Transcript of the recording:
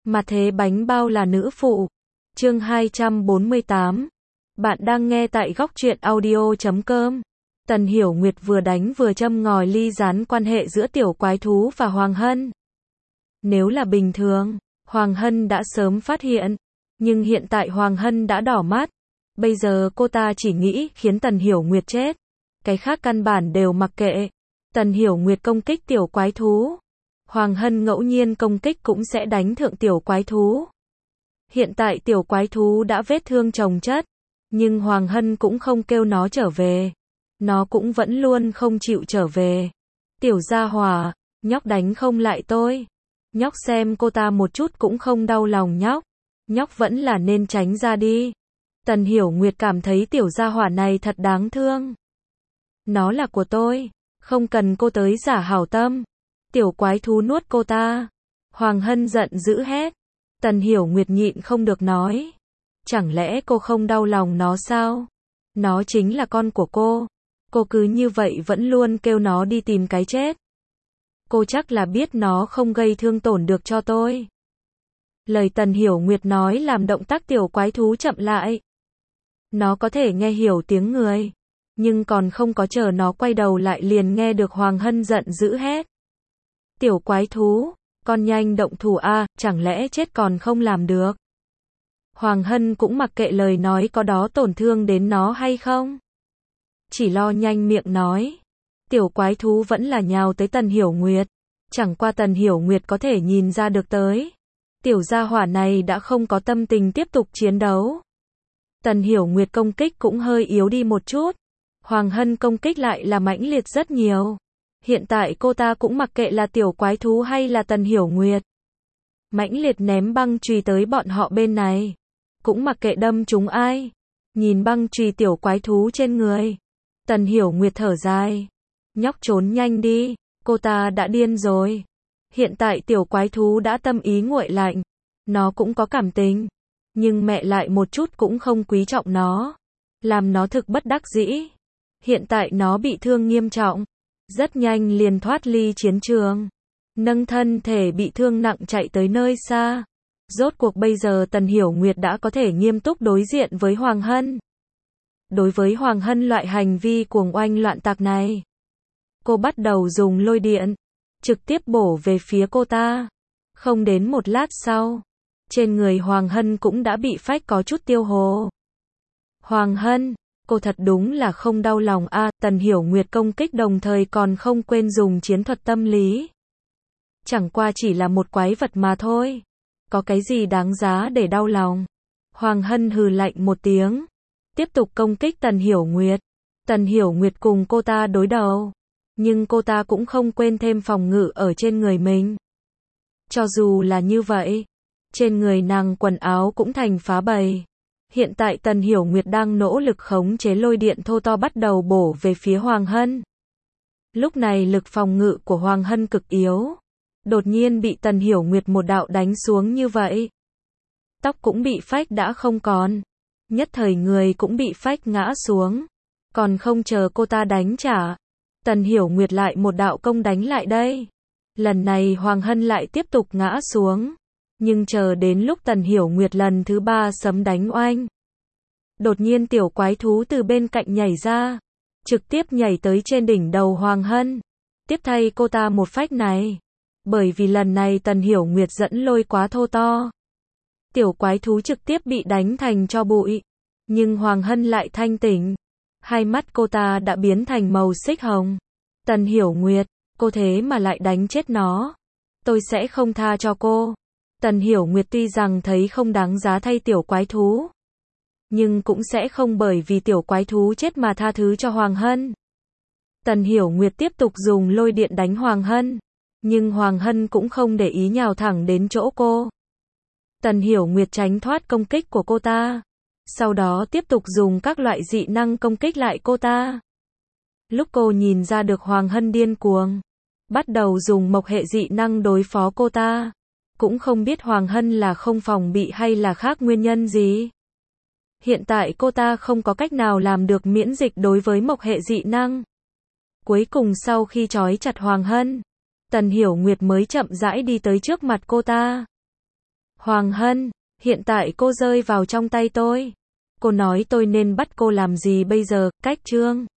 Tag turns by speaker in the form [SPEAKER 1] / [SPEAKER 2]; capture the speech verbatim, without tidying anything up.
[SPEAKER 1] Mà thế bánh bao là nữ phụ. Chương hai trăm bốn mươi tám. Bạn đang nghe tại góc truyện audio chấm com. Tần Hiểu Nguyệt vừa đánh vừa châm ngòi ly gián quan hệ giữa tiểu quái thú và Hoàng Hân. Nếu là bình thường, Hoàng Hân đã sớm phát hiện. Nhưng hiện tại Hoàng Hân đã đỏ mắt. Bây giờ cô ta chỉ nghĩ khiến Tần Hiểu Nguyệt chết. Cái khác căn bản đều mặc kệ. Tần Hiểu Nguyệt công kích tiểu quái thú. Hoàng Hân ngẫu nhiên công kích cũng sẽ đánh thượng tiểu quái thú. Hiện tại tiểu quái thú đã vết thương chồng chất. Nhưng Hoàng Hân cũng không kêu nó trở về. Nó cũng vẫn luôn không chịu trở về. Tiểu gia hỏa, nhóc đánh không lại tôi. Nhóc xem cô ta một chút cũng không đau lòng nhóc. Nhóc vẫn là nên tránh ra đi. Tần Hiểu Nguyệt cảm thấy tiểu gia hỏa này thật đáng thương. Nó là của tôi. Không cần cô tới giả hảo tâm. Tiểu quái thú nuốt cô ta. Hoàng Hân giận dữ hét. Tần Hiểu Nguyệt nhịn không được nói. Chẳng lẽ cô không đau lòng nó sao? Nó chính là con của cô. Cô cứ như vậy vẫn luôn kêu nó đi tìm cái chết. Cô chắc là biết nó không gây thương tổn được cho tôi. Lời Tần Hiểu Nguyệt nói làm động tác tiểu quái thú chậm lại. Nó có thể nghe hiểu tiếng người. Nhưng còn không có chờ nó quay đầu lại liền nghe được Hoàng Hân giận dữ hét. Tiểu quái thú, con nhanh động thủ a, chẳng lẽ chết còn không làm được. Hoàng Hân cũng mặc kệ lời nói có đó tổn thương đến nó hay không. Chỉ lo nhanh miệng nói. Tiểu quái thú vẫn là nhào tới Tần Hiểu Nguyệt. Chẳng qua Tần Hiểu Nguyệt có thể nhìn ra được tới. Tiểu gia hỏa này đã không có tâm tình tiếp tục chiến đấu. Tần Hiểu Nguyệt công kích cũng hơi yếu đi một chút. Hoàng Hân công kích lại là mãnh liệt rất nhiều. Hiện tại cô ta cũng mặc kệ là tiểu quái thú hay là Tần Hiểu Nguyệt. Mãnh liệt ném băng chùy tới bọn họ bên này. Cũng mặc kệ đâm chúng ai. Nhìn băng chùy tiểu quái thú trên người. Tần Hiểu Nguyệt thở dài. Nhóc trốn nhanh đi, cô ta đã điên rồi. Hiện tại tiểu quái thú đã tâm ý nguội lạnh. Nó cũng có cảm tình. Nhưng mẹ lại một chút cũng không quý trọng nó. Làm nó thực bất đắc dĩ. Hiện tại nó bị thương nghiêm trọng. Rất nhanh liền thoát ly chiến trường. Nâng thân thể bị thương nặng chạy tới nơi xa. Rốt cuộc bây giờ Tần Hiểu Nguyệt đã có thể nghiêm túc đối diện với Hoàng Hân. Đối với Hoàng Hân loại hành vi cuồng oanh loạn tạc này. Cô bắt đầu dùng lôi điện. Trực tiếp bổ về phía cô ta. Không đến một lát sau. Trên người Hoàng Hân cũng đã bị phách có chút tiêu hồ. Hoàng Hân, cô thật đúng là không đau lòng a. À, Tần Hiểu Nguyệt công kích đồng thời còn không quên dùng chiến thuật tâm lý. Chẳng qua chỉ là một quái vật mà thôi. Có cái gì đáng giá để đau lòng. Hoàng Hân hừ lạnh một tiếng. Tiếp tục công kích Tần Hiểu Nguyệt. Tần Hiểu Nguyệt cùng cô ta đối đầu. Nhưng cô ta cũng không quên thêm phòng ngự ở trên người mình. Cho dù là như vậy. Trên người nàng quần áo cũng thành phá bầy. Hiện tại Tần Hiểu Nguyệt đang nỗ lực khống chế lôi điện thô to bắt đầu bổ về phía Hoàng Hân. Lúc này lực phòng ngự của Hoàng Hân cực yếu. Đột nhiên bị Tần Hiểu Nguyệt một đạo đánh xuống như vậy. Tóc cũng bị phách đã không còn. Nhất thời người cũng bị phách ngã xuống. Còn không chờ cô ta đánh trả. Tần Hiểu Nguyệt lại một đạo công đánh lại đây. Lần này Hoàng Hân lại tiếp tục ngã xuống. Nhưng chờ đến lúc Tần Hiểu Nguyệt lần thứ ba sấm đánh oanh. Đột nhiên tiểu quái thú từ bên cạnh nhảy ra. Trực tiếp nhảy tới trên đỉnh đầu Hoàng Hân. Tiếp thay cô ta một phách này. Bởi vì lần này Tần Hiểu Nguyệt dẫn lôi quá thô to. Tiểu quái thú trực tiếp bị đánh thành tro bụi. Nhưng Hoàng Hân lại thanh tỉnh. Hai mắt cô ta đã biến thành màu xích hồng. Tần Hiểu Nguyệt, cô thế mà lại đánh chết nó. Tôi sẽ không tha cho cô. Tần Hiểu Nguyệt tuy rằng thấy không đáng giá thay tiểu quái thú. Nhưng cũng sẽ không bởi vì tiểu quái thú chết mà tha thứ cho Hoàng Hân. Tần Hiểu Nguyệt tiếp tục dùng lôi điện đánh Hoàng Hân. Nhưng Hoàng Hân cũng không để ý nhào thẳng đến chỗ cô. Tần Hiểu Nguyệt tránh thoát công kích của cô ta. Sau đó tiếp tục dùng các loại dị năng công kích lại cô ta. Lúc cô nhìn ra được Hoàng Hân điên cuồng. Bắt đầu dùng mộc hệ dị năng đối phó cô ta. Cũng không biết Hoàng Hân là không phòng bị hay là khác nguyên nhân gì. Hiện tại cô ta không có cách nào làm được miễn dịch đối với mộc hệ dị năng. Cuối cùng sau khi trói chặt Hoàng Hân. Tần Hiểu Nguyệt mới chậm rãi đi tới trước mặt cô ta. Hoàng Hân, hiện tại cô rơi vào trong tay tôi. Cô nói tôi nên bắt cô làm gì bây giờ, cách Trương?